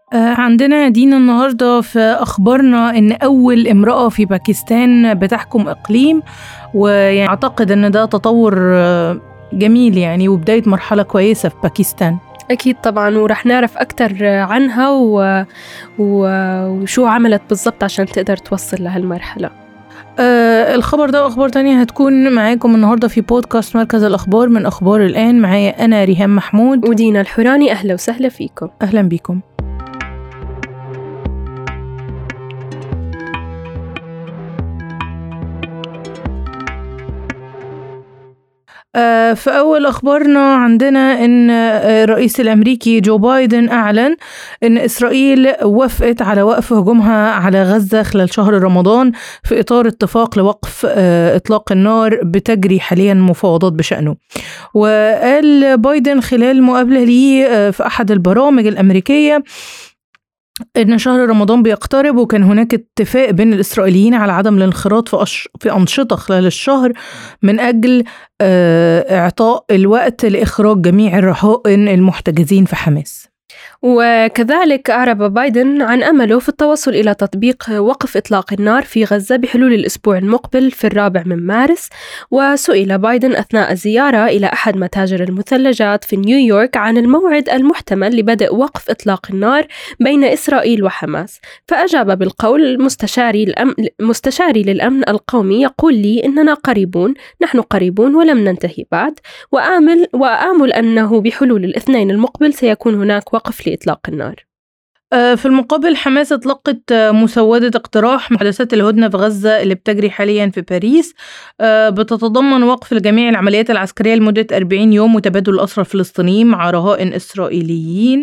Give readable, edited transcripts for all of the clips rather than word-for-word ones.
عندنا دينا النهاردة في أخبارنا إن أول امرأة في باكستان بتحكم إقليم، ويعني أعتقد إن ده تطور جميل يعني وبداية مرحلة كويسة في باكستان. أكيد طبعاً، ورح نعرف أكتر عنها وشو عملت بالضبط عشان تقدر توصل لهالمرحلة. الخبر ده وأخبار تانية هتكون معاكم النهاردة في بودكاست مركز الأخبار من أخبار الآن. معايا أنا ريهام محمود ودينا الحوراني. أهلا وسهلا فيكم. أهلا بيكم. في أول أخبارنا عندنا إن الرئيس الأمريكي جو بايدن أعلن إن إسرائيل وافقت على وقف هجومها على غزة خلال شهر رمضان في إطار اتفاق لوقف إطلاق النار بتجري حاليا مفاوضات بشأنه. وقال بايدن خلال مقابلة ليه في أحد البرامج الأمريكية إن شهر رمضان بيقترب، وكان هناك اتفاق بين الإسرائيليين على عدم الانخراط في أنشطة خلال الشهر من أجل إعطاء الوقت لإخراج جميع الرهائن المحتجزين في حماس. وكذلك أعرب بايدن عن أمله في التوصل إلى تطبيق وقف إطلاق النار في غزة بحلول الأسبوع المقبل في 4 مارس. وسئل بايدن أثناء زيارة إلى أحد متاجر المثلجات في نيويورك عن الموعد المحتمل لبدء وقف إطلاق النار بين إسرائيل وحماس، فأجاب بالقول مستشاري للأمن القومي يقول لي إننا قريبون، نحن قريبون ولم ننتهي بعد، وآمل أنه بحلول الاثنين المقبل سيكون هناك وقف لإطلاق النار. في المقابل حماس اطلقت مسودة اقتراح محادثات الهدنة في غزة اللي بتجري حاليا في باريس، بتتضمن وقف لجميع العمليات العسكرية لمدة 40 يوم وتبادل الأسرى الفلسطينيين مع رهائن إسرائيليين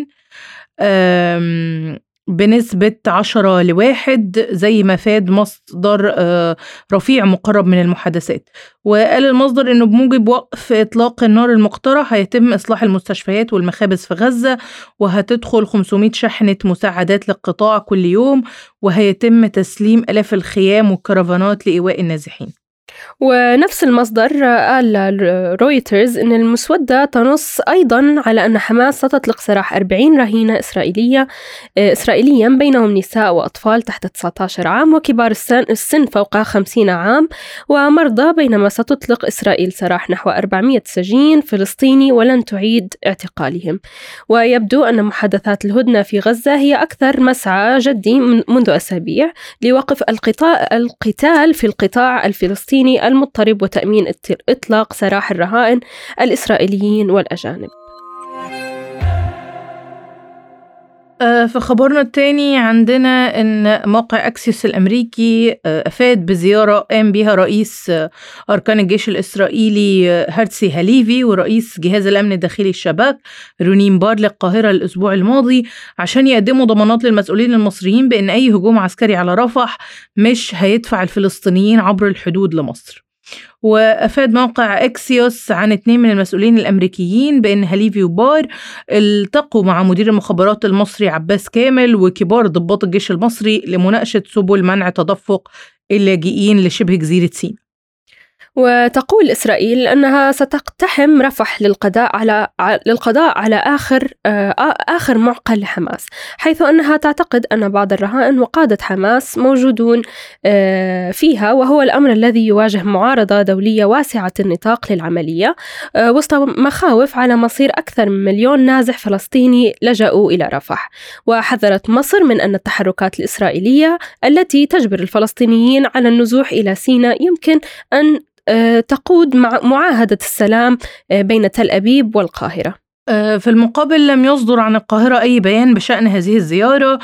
بنسبة 10-1 زي ما فاد مصدر رفيع مقرب من المحادثات. وقال المصدر إنه بموجب وقف إطلاق النار المقترح هيتم إصلاح المستشفيات والمخابز في غزة، وهتدخل 500 شحنة مساعدات للقطاع كل يوم، وهيتم تسليم آلاف الخيام والكرفانات لإيواء النازحين. ونفس المصدر قال رويترز إن المسودة تنص أيضاً على أن حماس ستطلق سراح 40 رهينة إسرائيليا بينهم نساء وأطفال تحت 19 عام وكبار السن فوق 50 عام ومرضى، بينما ستطلق إسرائيل سراح نحو 400 سجين فلسطيني ولن تعيد اعتقالهم. ويبدو أن محادثات الهدنة في غزة هي أكثر مسعى جدي منذ أسابيع لوقف القتال في القطاع الفلسطيني المضطرب وتأمين إطلاق سراح الرهائن الإسرائيليين والأجانب. في خبرنا التاني عندنا إن موقع أكسيوس الأمريكي أفاد بزيارة قام بها رئيس أركان الجيش الإسرائيلي هرتسي هاليفي ورئيس جهاز الأمن الداخلي الشباك رونين بار للقاهرة الأسبوع الماضي عشان يقدموا ضمانات للمسؤولين المصريين بأن أي هجوم عسكري على رفح مش هيدفع الفلسطينيين عبر الحدود لمصر. وأفاد موقع أكسيوس عن 2 من المسؤولين الأمريكيين بأن هاليفي وبار التقوا مع مدير المخابرات المصري عباس كامل وكبار ضباط الجيش المصري لمناقشة سبل منع تدفق اللاجئين لشبه جزيرة سيناء. وتقول إسرائيل أنها ستقتحم رفح للقضاء على آخر معقل لحماس، حيث أنها تعتقد أن بعض الرهائن وقادة حماس موجودون فيها، وهو الأمر الذي يواجه معارضة دولية واسعة النطاق للعملية وسط مخاوف على مصير أكثر من 1,000,000 نازح فلسطيني لجأوا إلى رفح. وحذرت مصر من أن التحركات الإسرائيلية التي تجبر الفلسطينيين على النزوح إلى سيناء يمكن أن تقود مع معاهدة السلام بين تل أبيب والقاهرة. في المقابل لم يصدر عن القاهرة أي بيان بشأن هذه الزيارة،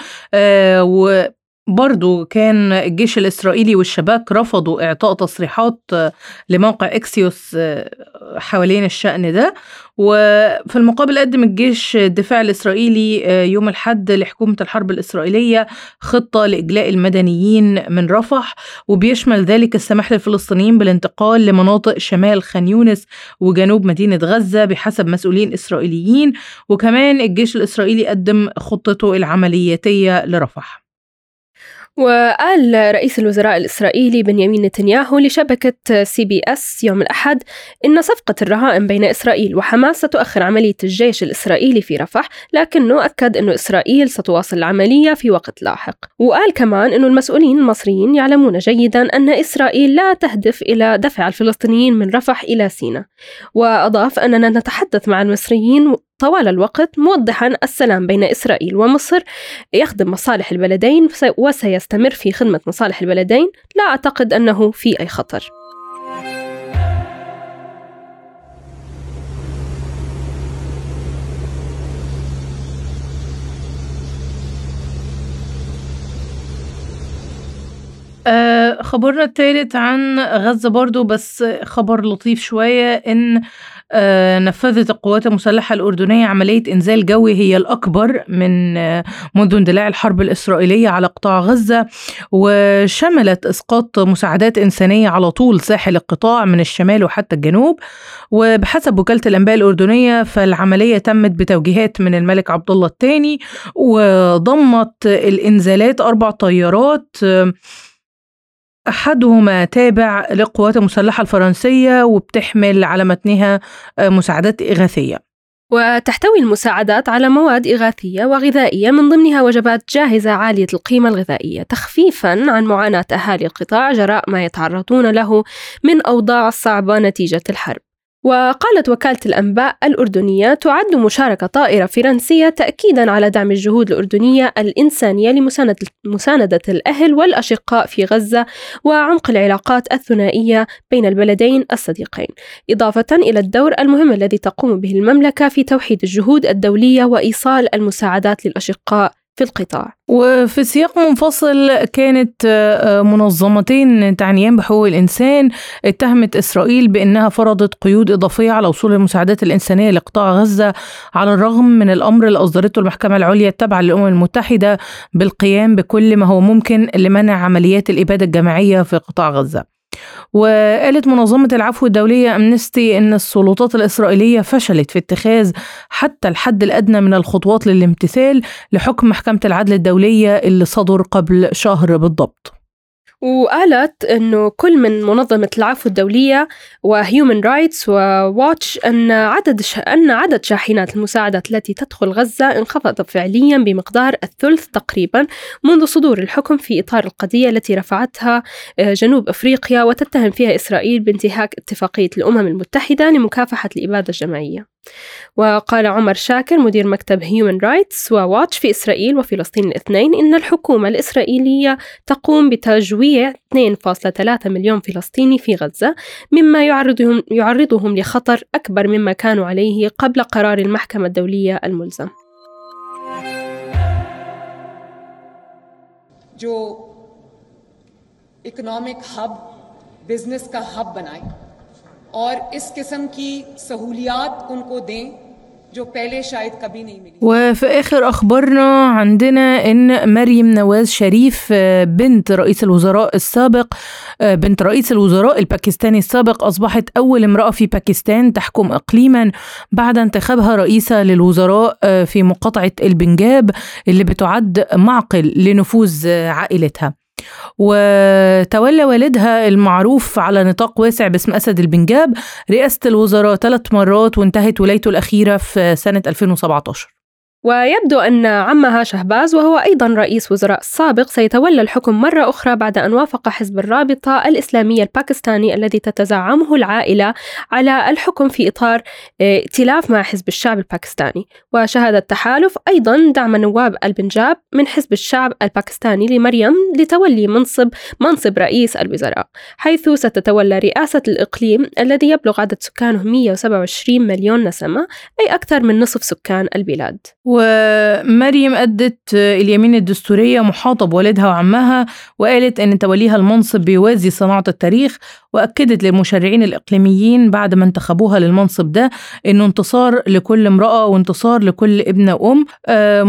وبرضو كان الجيش الإسرائيلي والشباك رفضوا إعطاء تصريحات لموقع إكسيوس حوالين الشأن ده. وفي المقابل قدم الجيش الدفاع الإسرائيلي يوم الأحد لحكومة الحرب الإسرائيلية خطة لإجلاء المدنيين من رفح، وبيشمل ذلك السماح للفلسطينيين بالانتقال لمناطق شمال خان يونس وجنوب مدينة غزة بحسب مسؤولين إسرائيليين. وكمان الجيش الإسرائيلي قدم خطته العملياتية لرفح. وقال رئيس الوزراء الإسرائيلي بنيامين نتنياهو لشبكة CBS يوم الأحد إن صفقة الرهائن بين إسرائيل وحماس ستؤخر عملية الجيش الإسرائيلي في رفح، لكنه أكد أن إسرائيل ستواصل العملية في وقت لاحق. وقال كمان أن المسؤولين المصريين يعلمون جيدا أن إسرائيل لا تهدف إلى دفع الفلسطينيين من رفح إلى سيناء. وأضاف أننا نتحدث مع المصريين طوال الوقت موضحا السلام بين إسرائيل ومصر يخدم مصالح البلدين وسيستمر في خدمة مصالح البلدين، لا أعتقد أنه في أي خطر. خبرنا الثالث عن غزة برضو، بس خبر لطيف شوية، إن نفذت القوات المسلحة الأردنية عملية إنزال جوي هي الأكبر من منذ اندلاع الحرب الإسرائيلية على قطاع غزة، وشملت إسقاط مساعدات إنسانية على طول ساحل القطاع من الشمال وحتى الجنوب. وبحسب وكالة الأنباء الأردنية فالعملية تمت بتوجيهات من الملك عبد الله الثاني، وضمت الإنزالات 4 طيارات أحدهما تابع للقوات المسلحة الفرنسية وبتحمل على متنها مساعدات إغاثية. وتحتوي المساعدات على مواد إغاثية وغذائية من ضمنها وجبات جاهزة عالية القيمة الغذائية، تخفيفاً عن معاناة أهالي القطاع جراء ما يتعرضون له من أوضاع صعبة نتيجة الحرب. وقالت وكالة الأنباء الأردنية تعد مشاركة طائرة فرنسية تأكيداً على دعم الجهود الأردنية الإنسانية لمساندة الأهل والأشقاء في غزة وعمق العلاقات الثنائية بين البلدين الصديقين، إضافة إلى الدور المهم الذي تقوم به المملكة في توحيد الجهود الدولية وإيصال المساعدات للأشقاء في القطاع. وفي سياق منفصل، كانت منظمتين تعنيان بحقوق الإنسان اتهمت إسرائيل بأنها فرضت قيود إضافية على وصول المساعدات الإنسانية لقطاع غزة، على الرغم من الأمر اللي أصدرته المحكمة العليا التابعة للأمم المتحدة بالقيام بكل ما هو ممكن لمنع عمليات الإبادة الجماعية في قطاع غزة. وقالت منظمة العفو الدولية أمنستي إن السلطات الإسرائيلية فشلت في اتخاذ حتى الحد الأدنى من الخطوات للامتثال لحكم محكمة العدل الدولية اللي صدر قبل شهر بالضبط. وقالت أنه كل من منظمة العفو الدولية وهيومن رايتس وواتش أن عدد شاحنات المساعدات التي تدخل غزة انخفض فعليا بمقدار الثلث تقريبا منذ صدور الحكم في إطار القضية التي رفعتها جنوب أفريقيا وتتهم فيها إسرائيل بانتهاك اتفاقية الأمم المتحدة لمكافحة الإبادة الجماعية. وقال عمر شاكر مدير مكتب هيومن رايتس وواتش في إسرائيل وفلسطين الاثنين إن الحكومة الإسرائيلية تقوم بتجويع 2.3 مليون فلسطيني في غزة، مما يعرضهم لخطر أكبر مما كانوا عليه قبل قرار المحكمة الدولية الملزم. जो economic hub business का hub बनाए और इस किस्म की सहूलियात उनको दें जो पहले शायद कभी नहीं मिली. وفي آخر أخبارنا عندنا إن مريم نواز شريف بنت رئيس الوزراء الباكستاني السابق أصبحت أول امرأة في باكستان تحكم إقليما بعد انتخابها رئيسة للوزراء في مقاطعة البنجاب اللي بتعد معقل لنفوذ عائلتها. وتولى والدها المعروف على نطاق واسع باسم أسد البنجاب رئاسة الوزراء 3 مرات، وانتهت ولايته الأخيرة في سنة 2017. ويبدو أن عمها شهباز وهو أيضا رئيس وزراء سابق سيتولى الحكم مرة أخرى بعد أن وافق حزب الرابطة الإسلامية الباكستاني الذي تتزعمه العائلة على الحكم في إطار ائتلاف مع حزب الشعب الباكستاني. وشهد التحالف أيضا دعم نواب البنجاب من حزب الشعب الباكستاني لمريم لتولي منصب رئيس الوزراء، حيث ستتولى رئاسة الإقليم الذي يبلغ عدد سكانه 127 مليون نسمة، أي أكثر من نصف سكان البلاد. ومريم أدت اليمين الدستورية محاطة بوالدها وعمها، وقالت أن توليها المنصب بيوازي صناعة التاريخ، وأكدت للمشرعين الإقليميين بعد ما انتخبوها للمنصب ده أنه انتصار لكل امرأة وانتصار لكل ابنة وأم،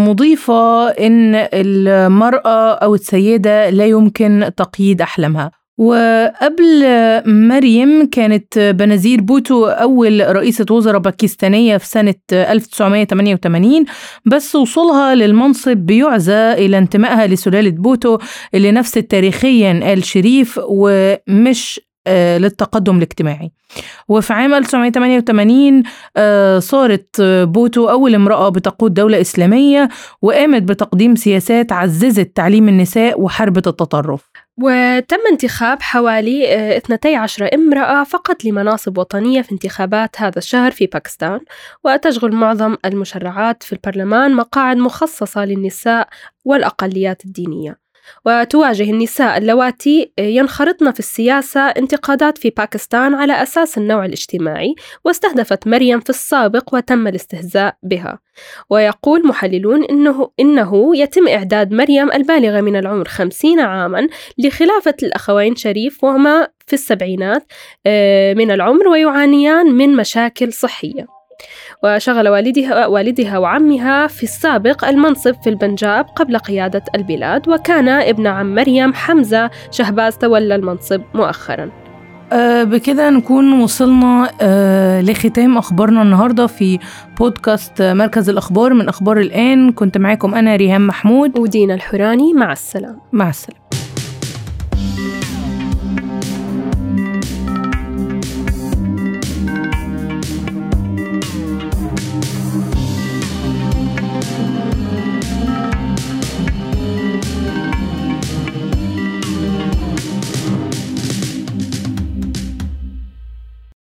مضيفة أن المرأة أو السيدة لا يمكن تقييد أحلامها. وقبل مريم كانت بنزير بوتو أول رئيسة وزراء باكستانية في سنة 1988، بس وصولها للمنصب بيعزى إلى انتمائها لسلالة بوتو اللي نفس تاريخيا آل شريف ومش للتقدم الاجتماعي. وفي عام 1988 صارت بوتو أول امرأة بتقود دولة إسلامية، وقامت بتقديم سياسات عززت تعليم النساء وحربت التطرف. وتم انتخاب حوالي 12 امرأة فقط لمناصب وطنية في انتخابات هذا الشهر في باكستان، وتشغل معظم المشرعات في البرلمان مقاعد مخصصة للنساء والأقليات الدينية. وتواجه النساء اللواتي ينخرطن في السياسة انتقادات في باكستان على أساس النوع الاجتماعي، واستهدفت مريم في السابق وتم الاستهزاء بها. ويقول محللون إنه يتم إعداد مريم البالغة من العمر 50 عاما لخلافة الأخوين شريف، وهما في السبعينات من العمر ويعانيان من مشاكل صحية. وشغل والدها وعمها في السابق المنصب في البنجاب قبل قيادة البلاد، وكان ابن عم مريم حمزة شهباز تولى المنصب مؤخرا. بكده نكون وصلنا لختام أخبارنا النهاردة في بودكاست مركز الأخبار من أخبار الآن. كنت معاكم أنا ريهام محمود ودينا الحوراني. مع السلامة. مع السلامة.